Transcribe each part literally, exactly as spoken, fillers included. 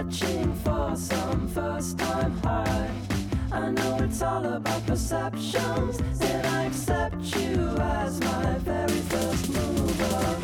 searching for some first time high. I know it's all about perceptions, and I accept you as my very first mover.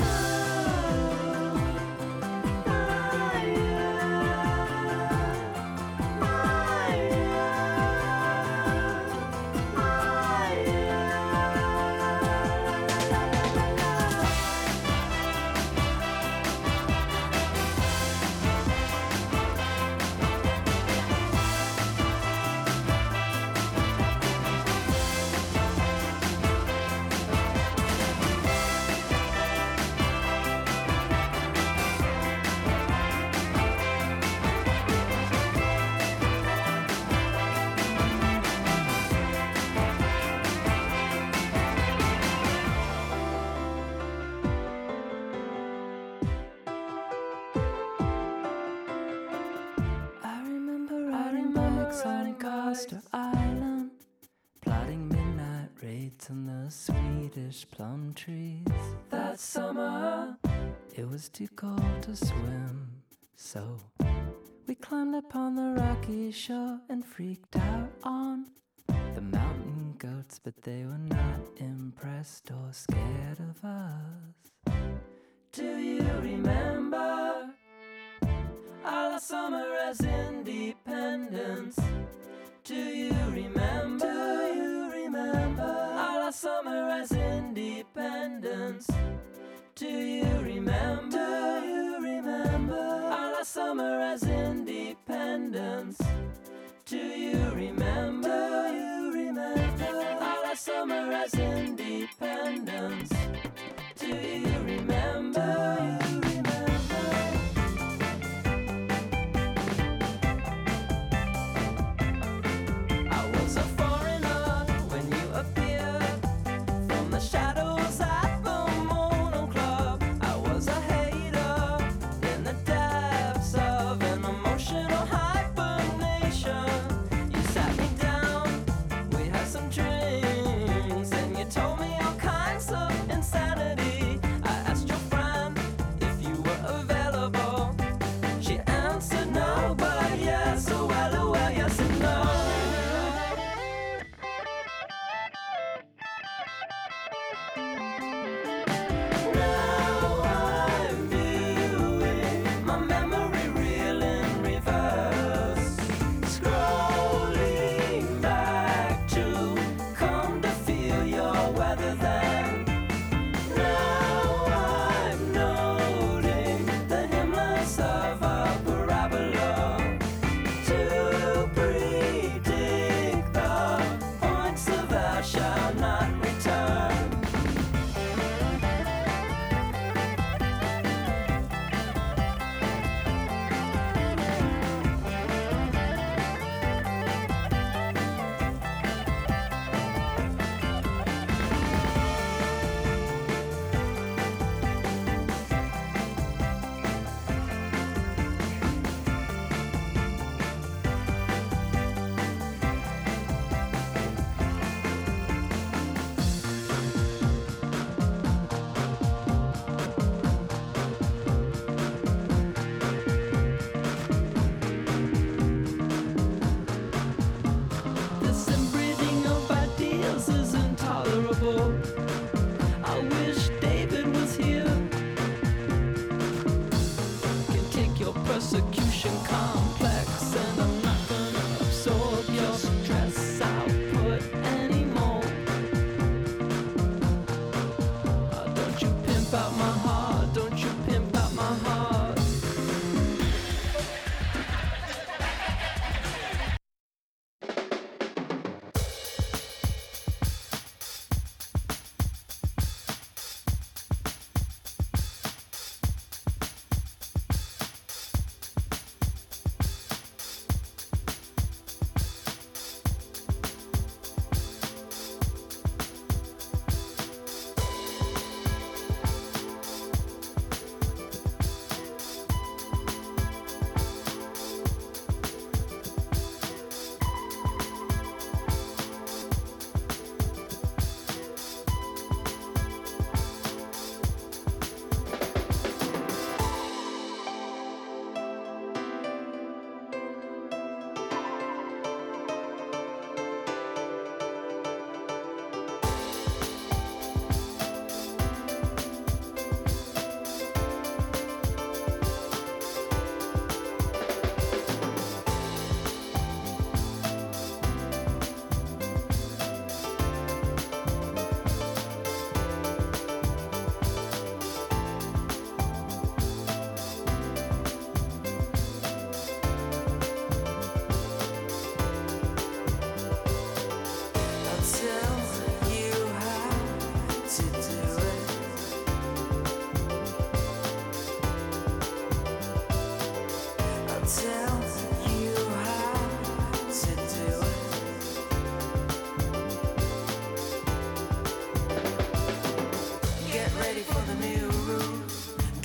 On the Swedish plum trees that summer, it was too cold to swim, so we climbed upon the rocky shore and freaked out on the mountain goats, but they were not impressed or scared of us. Do you remember our last summer as independence? Do you remember? Do you remember our last summer as independence? Do you remember? Do you remember our last summer as independence? Do you remember? Do you remember our last summer as independence? Do you remember? Do you remember?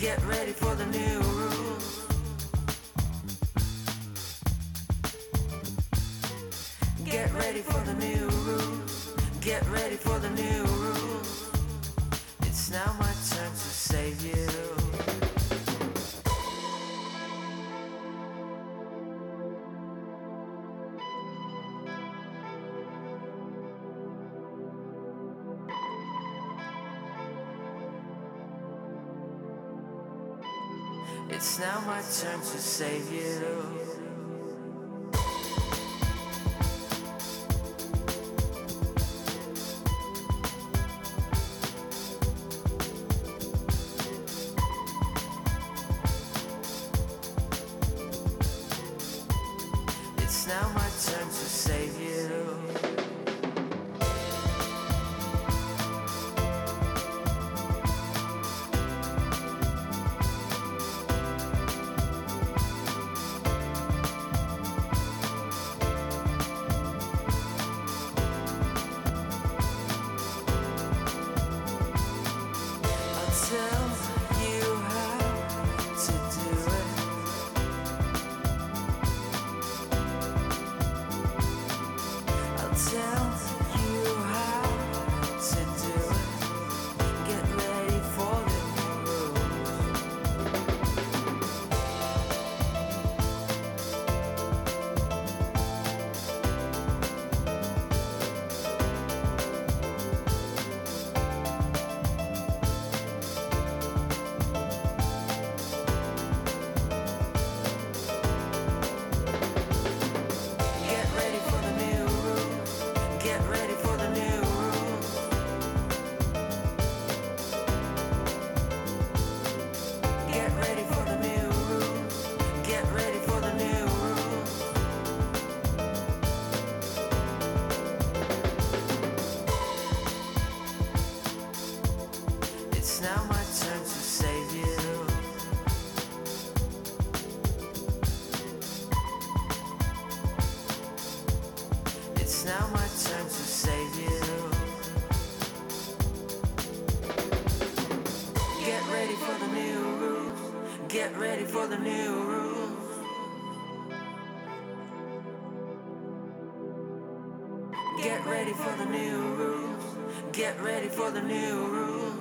Get ready for the new rules. Get ready for the new rules. Get ready for the new rules. It's now my turn to save you. It's now my turn to save you. It's now my turn to save you. Get ready for the new rules. Get ready for the new rules. Get ready for the new rules.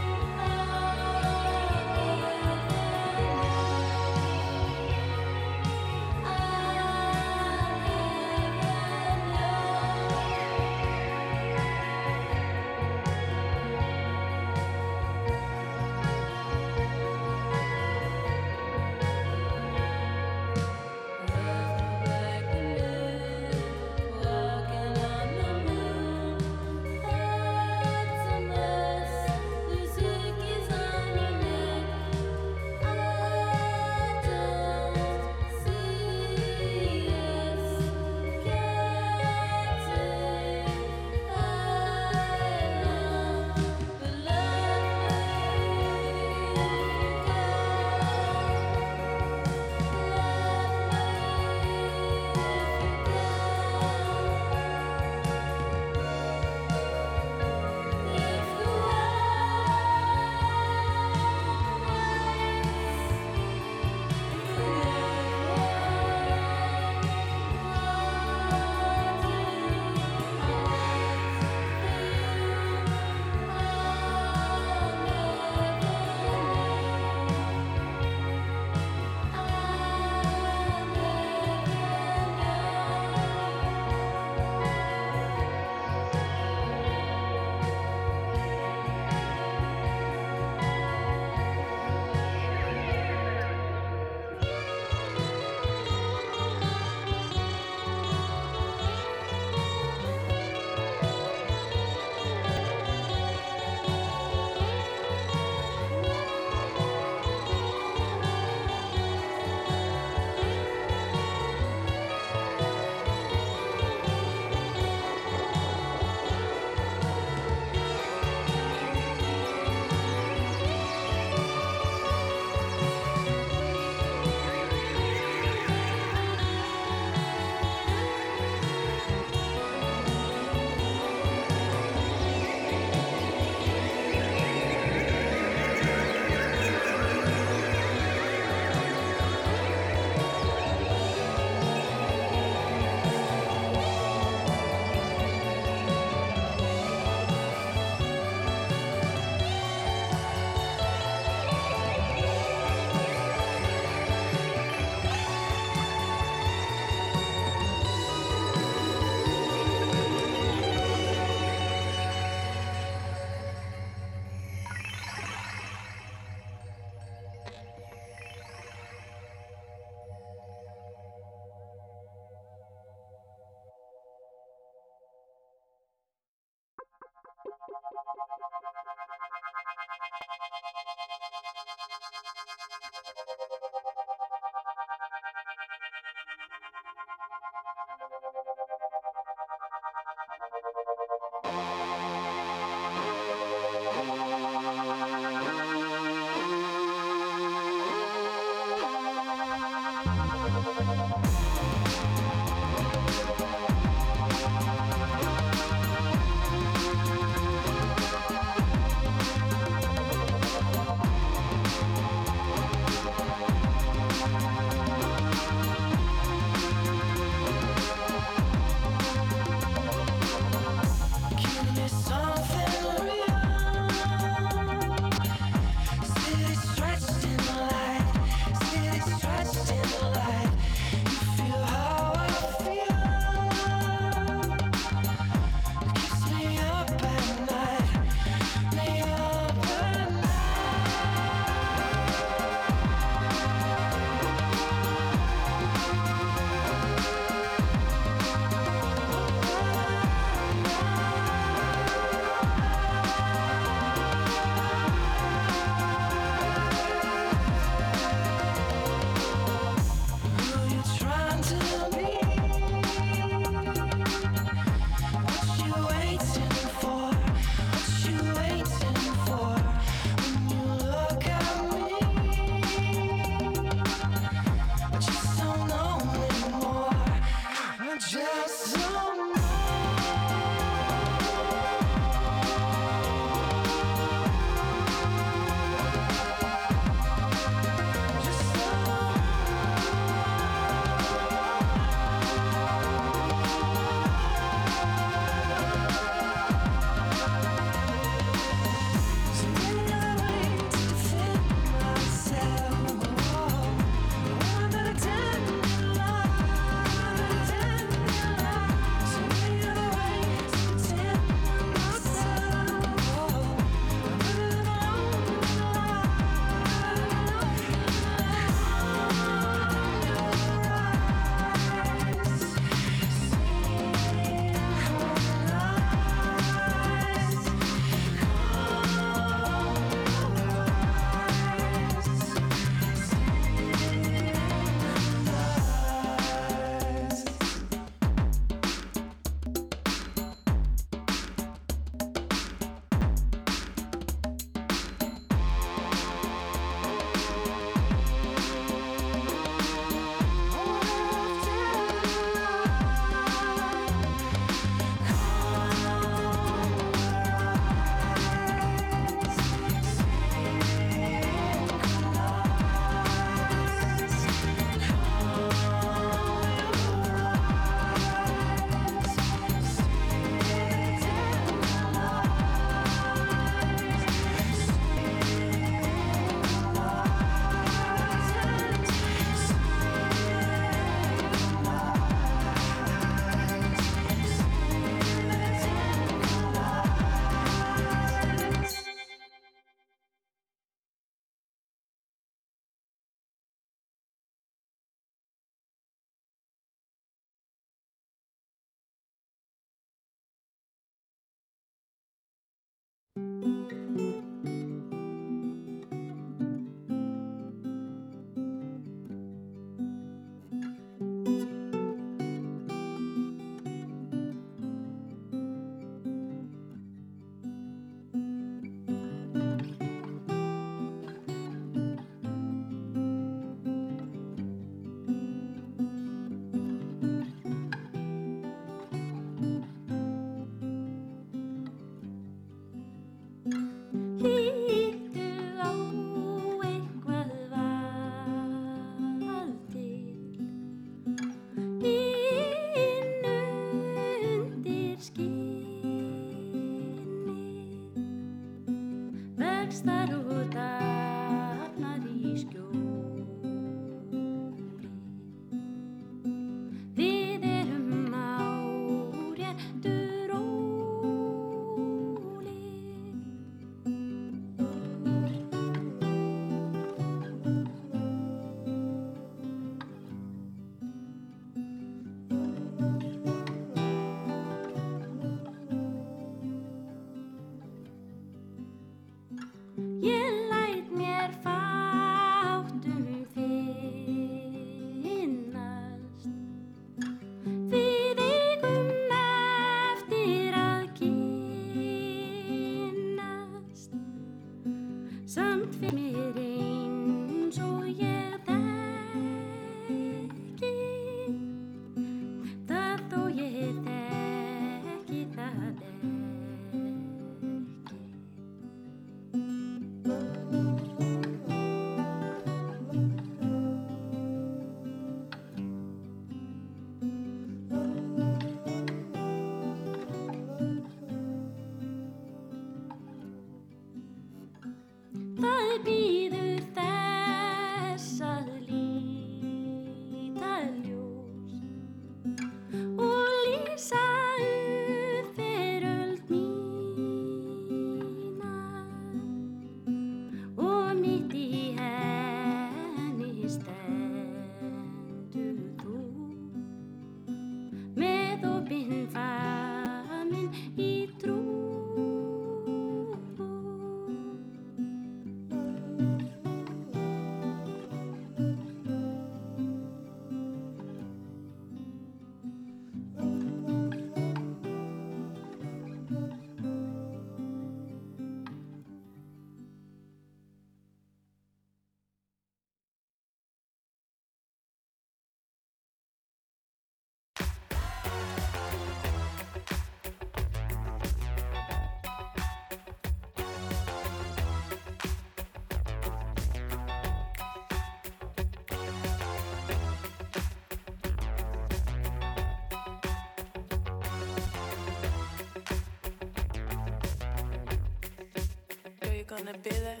Gonna be there?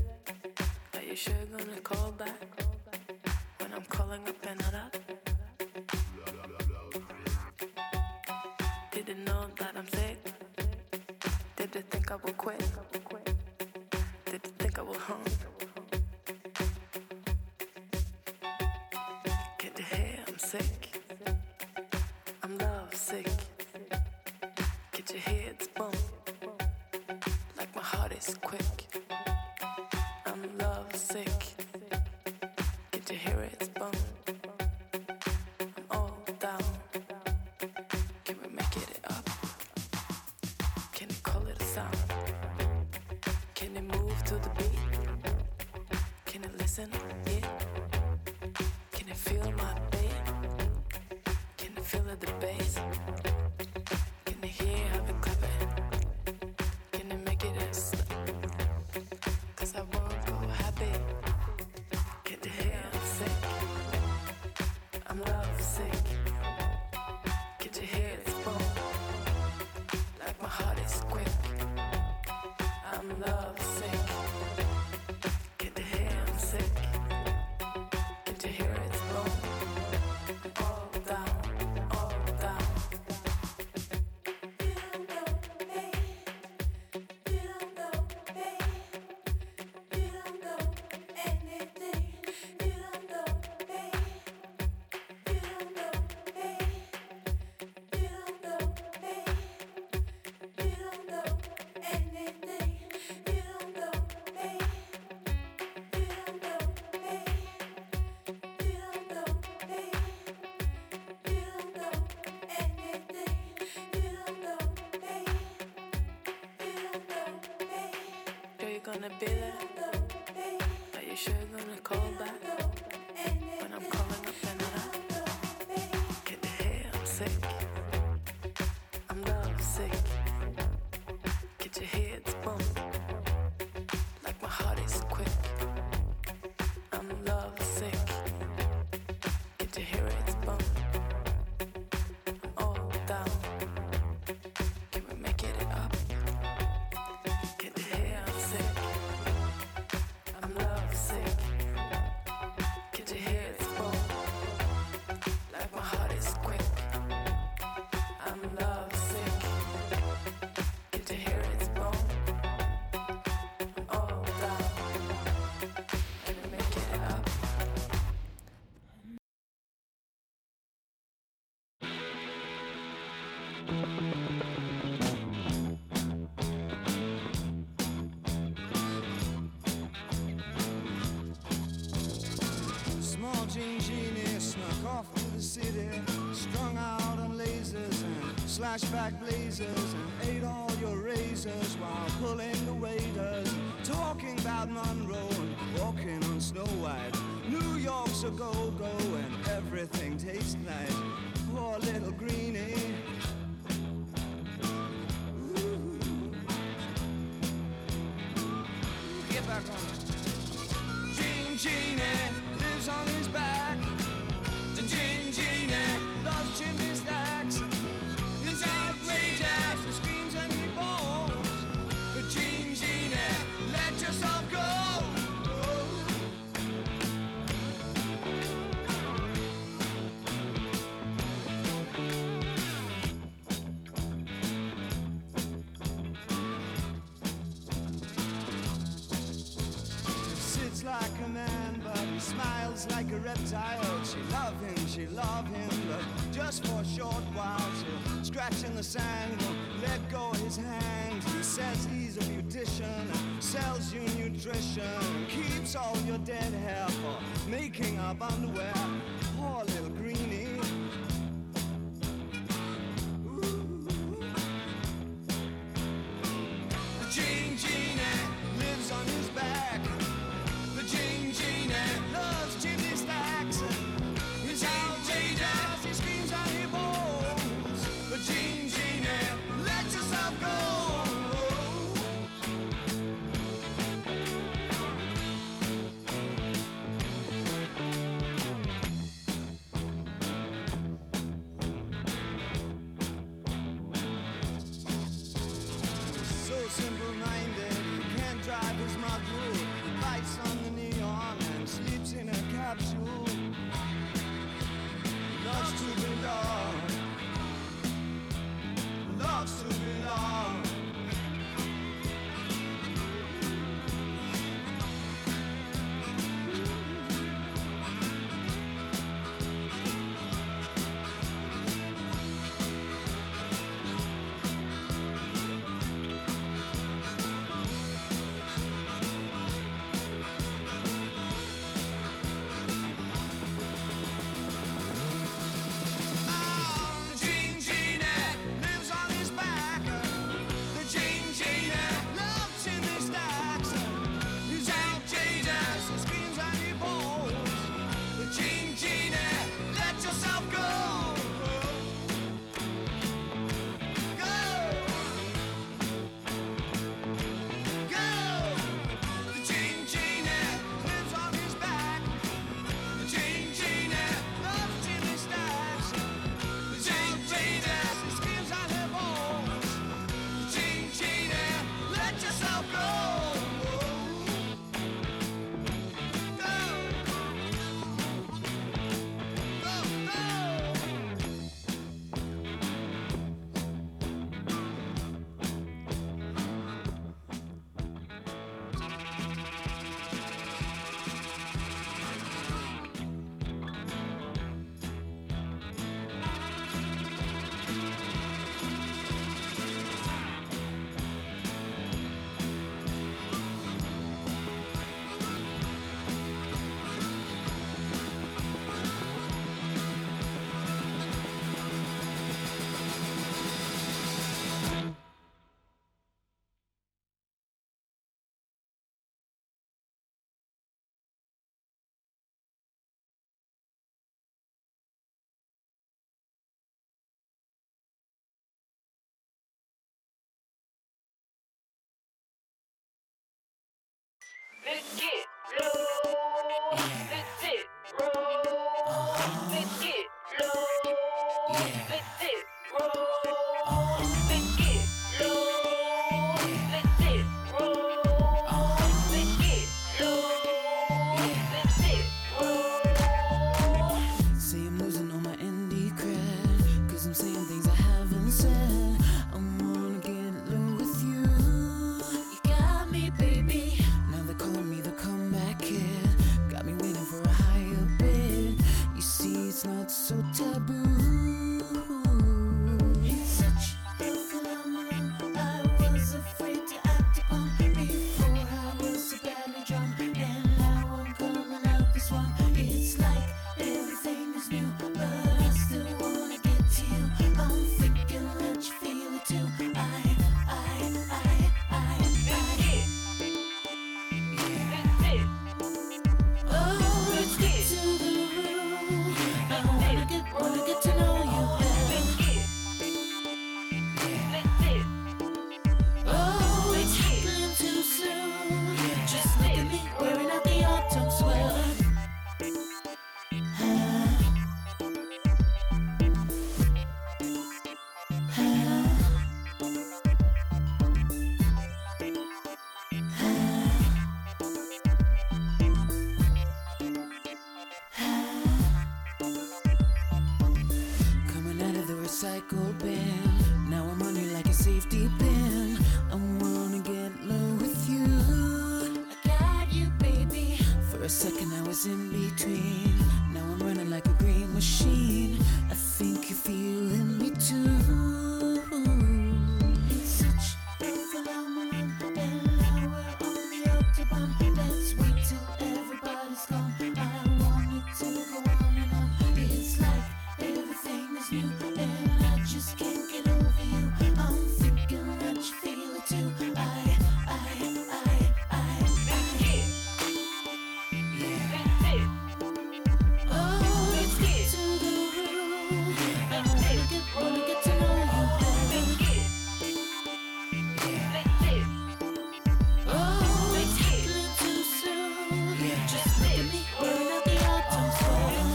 Are you sure gonna call back when I'm calling up and not up? Did they know that I'm sick? Did they think I would quit? Did they think I would home? Can't you hear I'm sick? I'm love sick. Can't you hear it's boom? Like my heart is quick. I'm love sick. Can't you hear it's boom? I'm all down. Can we make it up? Can you call it a sound? Can you move to the beat? Can you listen? Yeah. Can you feel my beat? Can you feel the bass? Can you hear how we clap it? Can you make it a stop? Cause I won't go happy. Can you hear I'm sick? I'm love sick. Can you hear it's boom? Like my heart is quick. I'm love sick. Can you hear I'm sick? Can you hear it's boom? All down, all down. gonna be there? Are you sure you're gonna call back when I'm calling up and not up? Can you hear I'm sick? I'm love sick. Can you hear it's boom? Like my heart is quick. I'm love sick. Can you hear it's boom? I'm all down. Can we make it up? Can you hear I'm sick? I'm love sick. Can you hear it's boom? Like my heart is quick. I'm love sick. Can you hear it's boom? I'm all down. Can we make it up? Small Jean Genie snuck off to the city, strung out on lasers and slashback blazers, and ate all your razors while pulling the waiters, talking about Monroe and walking on Snow White. New York's a go-go and everything tastes nice. Poor little greenie. Ooh. Get back on it. Jean Genie lives on his back. The Jean Genie loves chimney stacks. He's outrageous, he screams and he bones. The Jean Genie, let yourself go. Sits like a man, but he smiles like a reptile. She love him, she love him, but just for a short while. She'll scratch in the sand, won't let go of his hand. He says he's a beautician, and sells you nutrition, and keeps all your dead hair for making up underwear. Poor little greenie. Ooh. The Jean Genie lives on his back. The Jean Genie loves chimney stacks. He's outrageous, he screams and he moans. The Jean Genie, let yourself go. Let's get low. Yeah. Let's hit roll. Uh-huh. Let's get low. Yeah. Let's hit roll. Uh-huh. Let's get low. Yeah. Let's hit roll. Uh-huh. Let's get low. Yeah. Let's hit roll. Say I'm losing all my indie cred, cause I'm saying things I haven't said. I wanna get low with you. You got me, baby. Now they're calling me the comeback kid. Got me waiting for a higher bid. You see, it's not so taboo. It's such a phenomenon. I was afraid to act upon. Before I was so badly drunk, and now I'm coming out this one. It's like everything is new, but I still wanna get to you. I'm thinking that you feel it too. I, I, I, I, I. Oh, let's get to the room. I wanna get, wanna get to know you better. Oh, it's happening too soon. Just look at me wearing out the autumn sweater. Coming out of the recycled bin, now I'm on you like a safety pin. I wanna get low with you. I got you, baby. For a second I was in between. Now I'm running like a green machine. I think you're feeling me too. It's such a phenomenon, and now we're on the autobahn. Let's wait till everybody's gone. I want it to go on and on. It's like everything is new, and I just can't get over you. I'm thinking that you feel it too. I, I, I, I, I. Yeah. Oh, let's get to the room. I wanna get, wanna get to know you better. Oh, it's happening too soon. Just look at me wearing out the autumn sweater.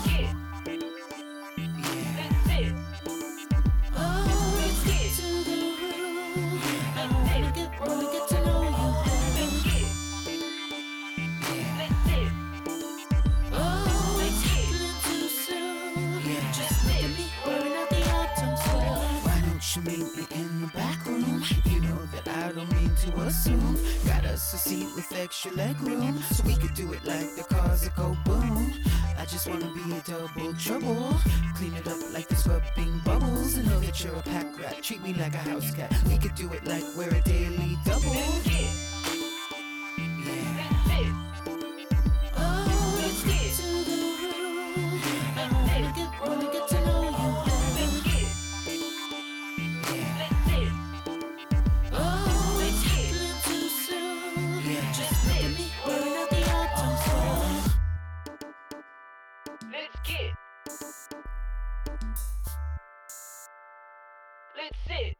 Oh, let's get to the room. I wanna get, wanna get to know you better. Oh, it's happening too soon. Just look at me wearing out the autumn sweater. Why don't you meet me in the back room? You know that I don't mean to assume. Got us a seat with extra leg room, so we could do it like the cars that go boom. I just wanna be a double trouble. Clean it up like the scrubbing bubbles. And know that you're a pack rat. Treat me like a house cat. We could do it like we're a daily double. Yeah. Oh, let's get to the room. I wanna get, wanna get to know you better. Oh, it's happening too soon. Just look at me wearing out the autumn sweater. Let's get. Let's sit.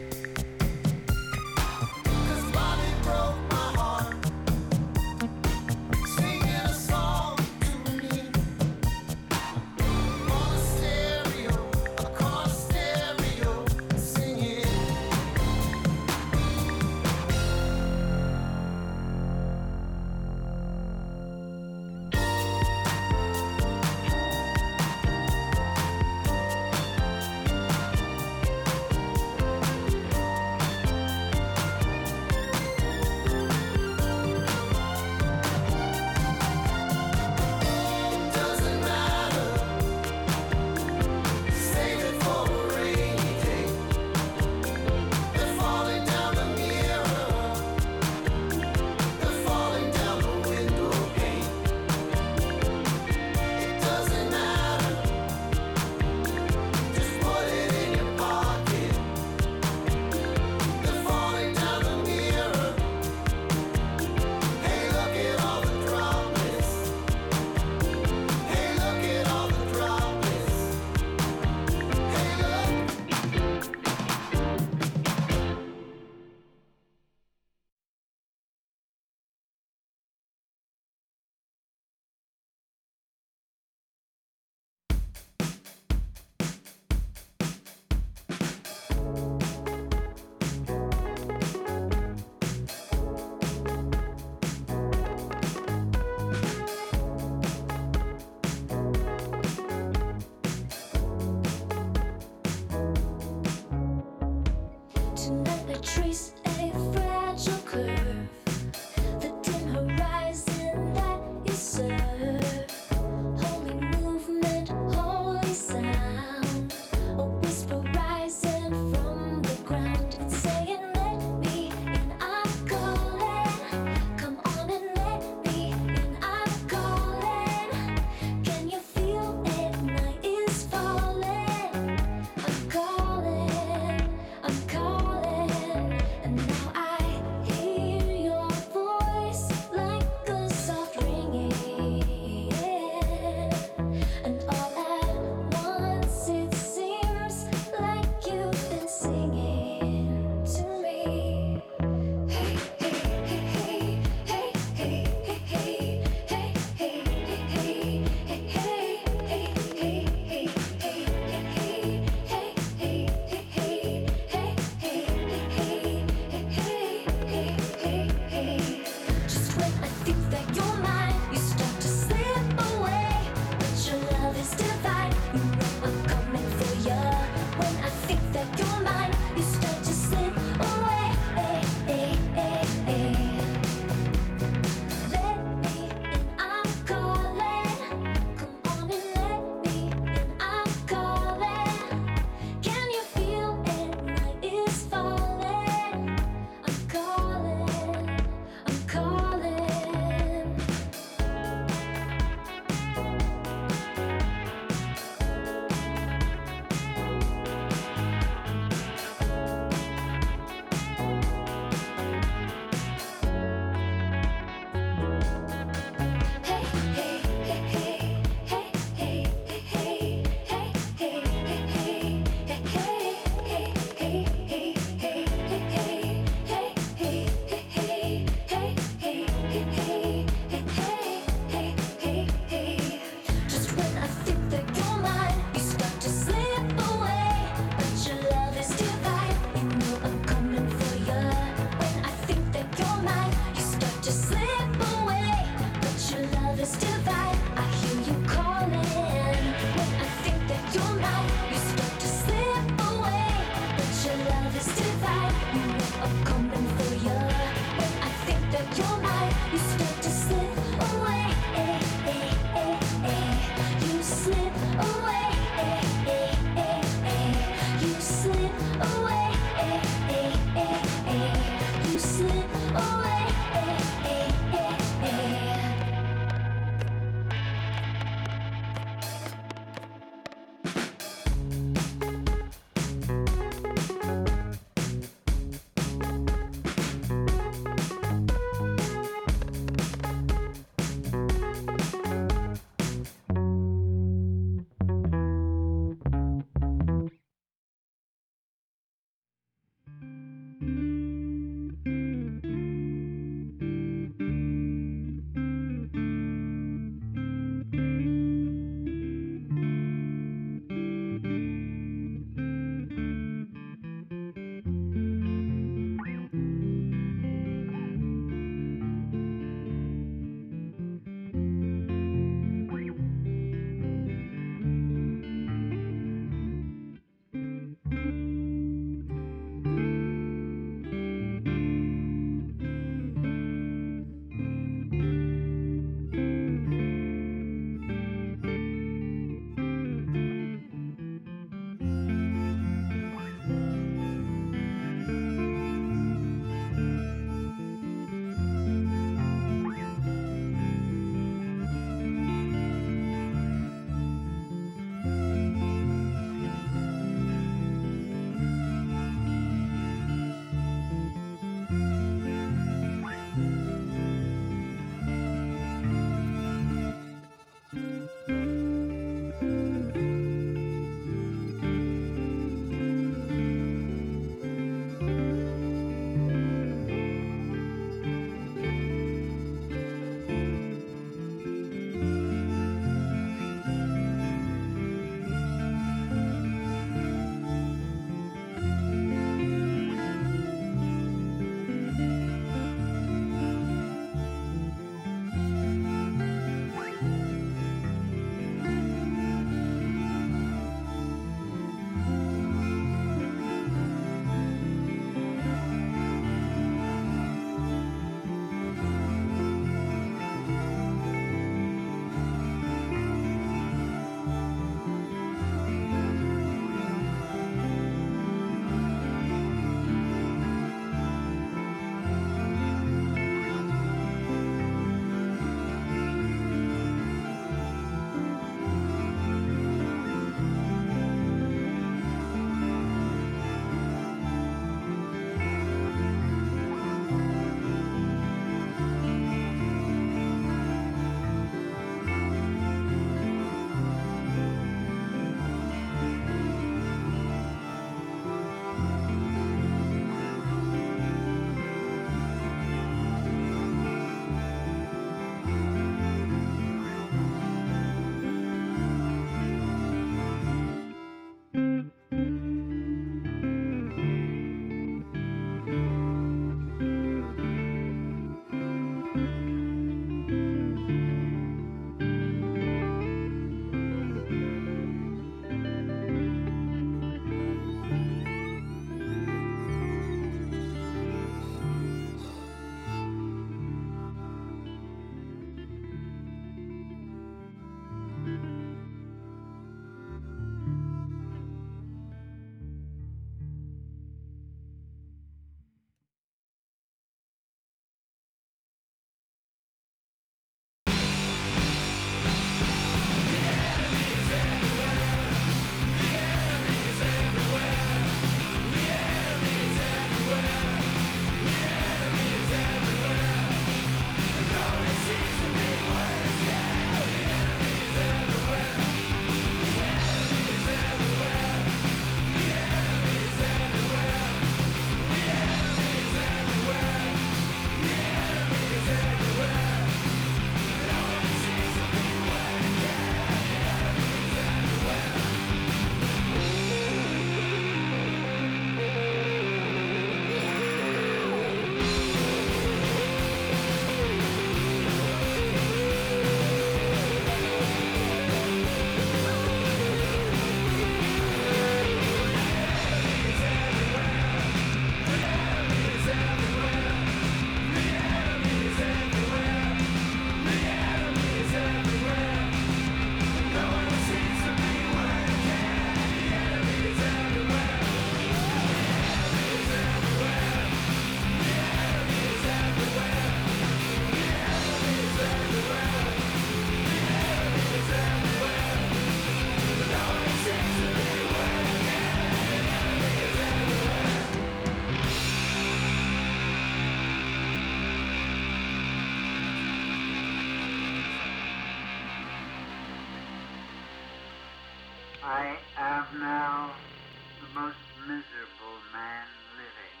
I am now the most miserable man living.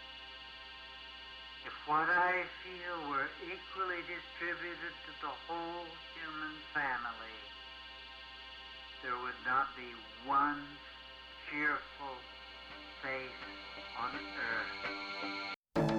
If what I feel were equally distributed to the whole human family, there would not be one cheerful face on earth.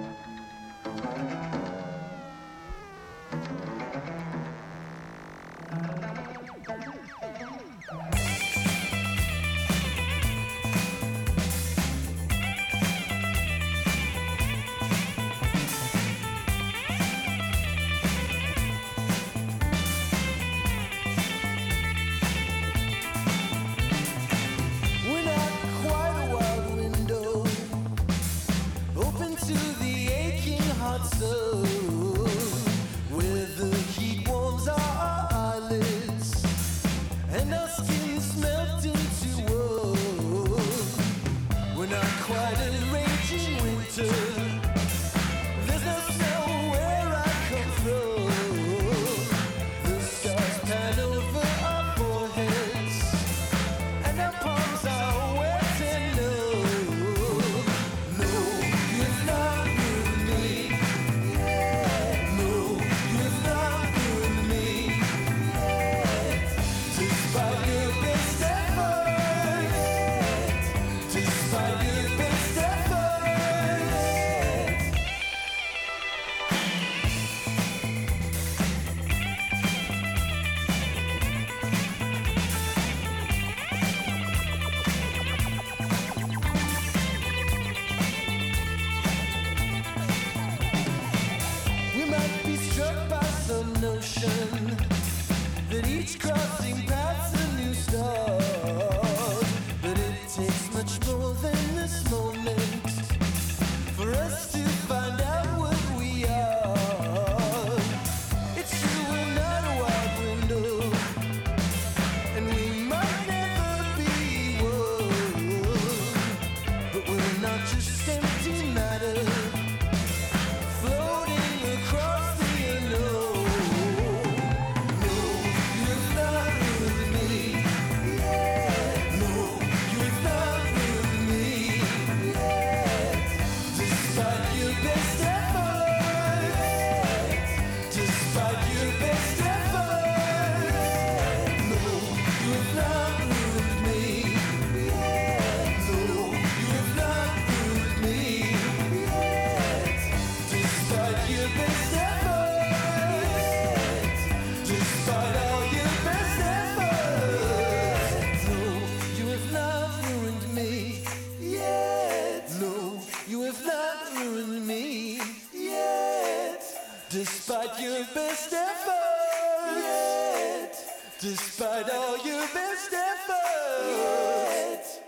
Despite your best efforts, yet. Despite all your best efforts, yet.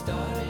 started.